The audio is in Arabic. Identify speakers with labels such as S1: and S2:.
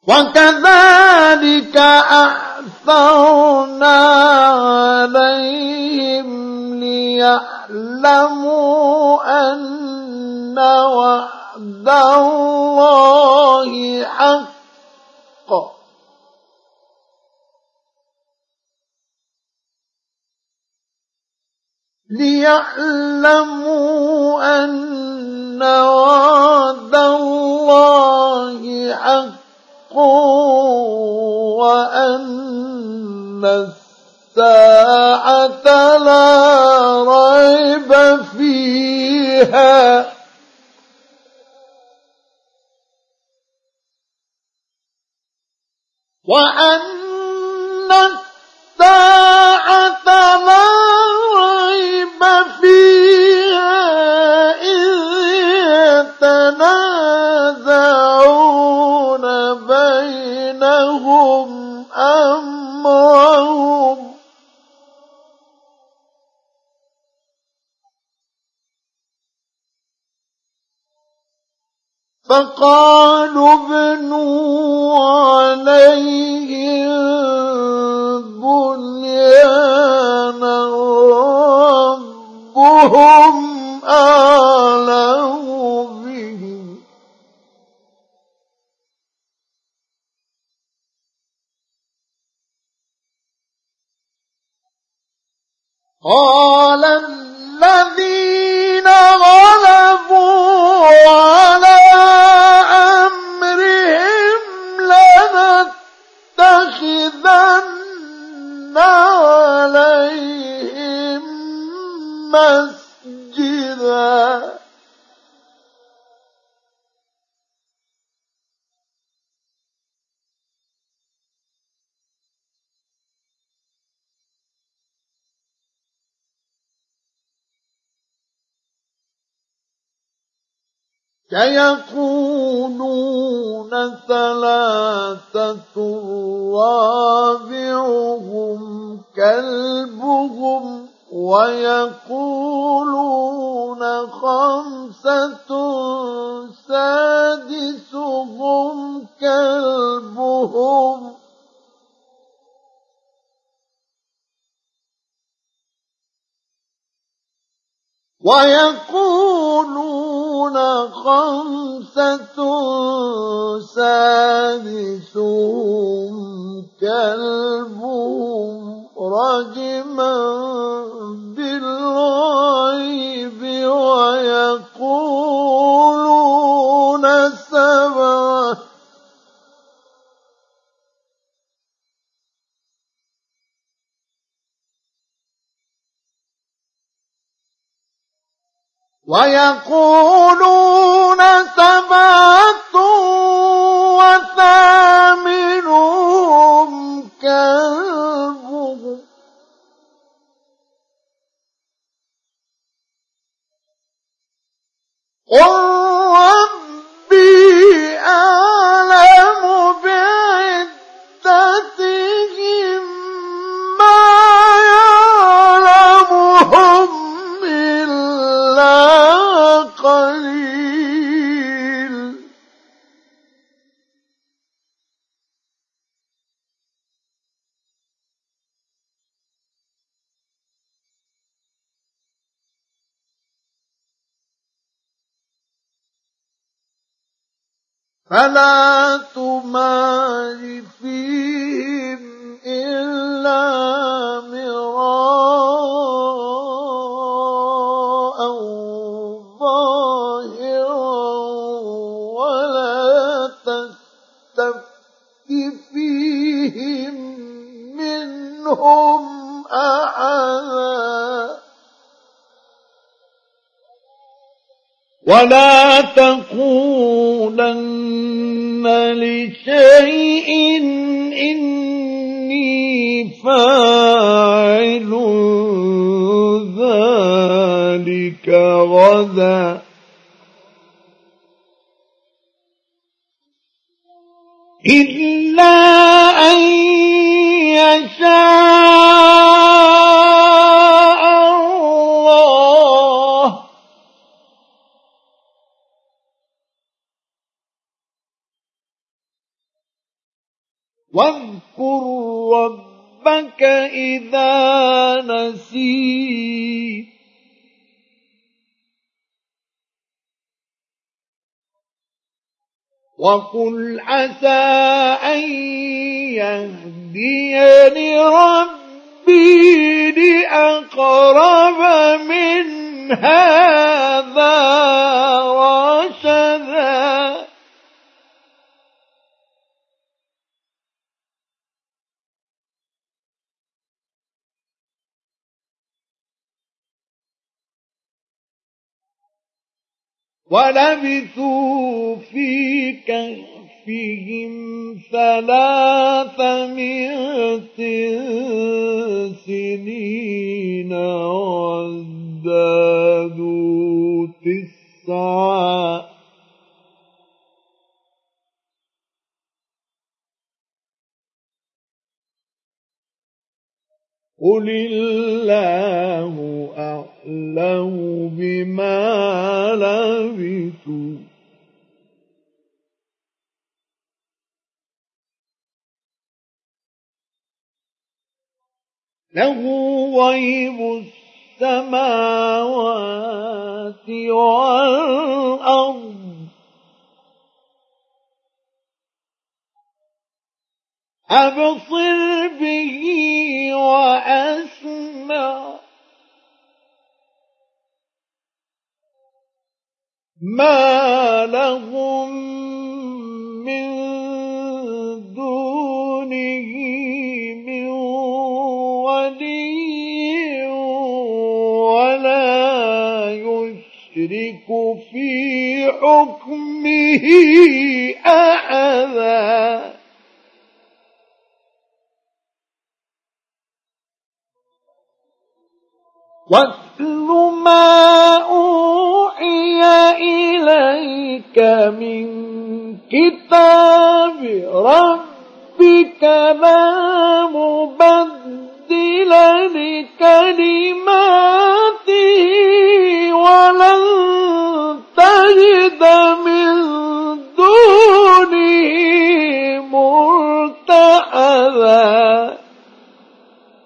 S1: وكذلك أعثرنا عليهم ليعلموا أن وعد الله حق وأن الساعة لا ريب فيها إذ يتنازعون بينهم أمرهم فقالوا ابنوا عليهم بنيانا ربهم أعلم بهم قال الذين غلبوا على أمرهم لنتخذن عليهم مسجدا سيقولون ثلاثة رابعهم كلبهم ويقولون خمسة سادسهم كلبهم رجما بالغيب ويقولون سبعة وثامنهم كلبهم قل ربي أعلم بعدتهم ما يعلمهم إلا قليل فلا تمار فيهم إلا مراء ظاهرا ولا تستفت فيهم منهم أحدا ولا تقولن لشيء إني فاعل ذلك غدا إلا أن يشاء الله واذكر ربك إذا نسيت وقل عسى أن يهديني ربي لأقرب من هذا رشدا ولبثوا في كهفهم 300 سنين وازدادوا 9 قل الله أعلم بما لبثوا له غيب السماوات والأرض أبصر به وأسمع ما لهم من دونه من ولي ولا يشرك في حكمه أحدا واتل ما أوحي إليك من كتاب ربك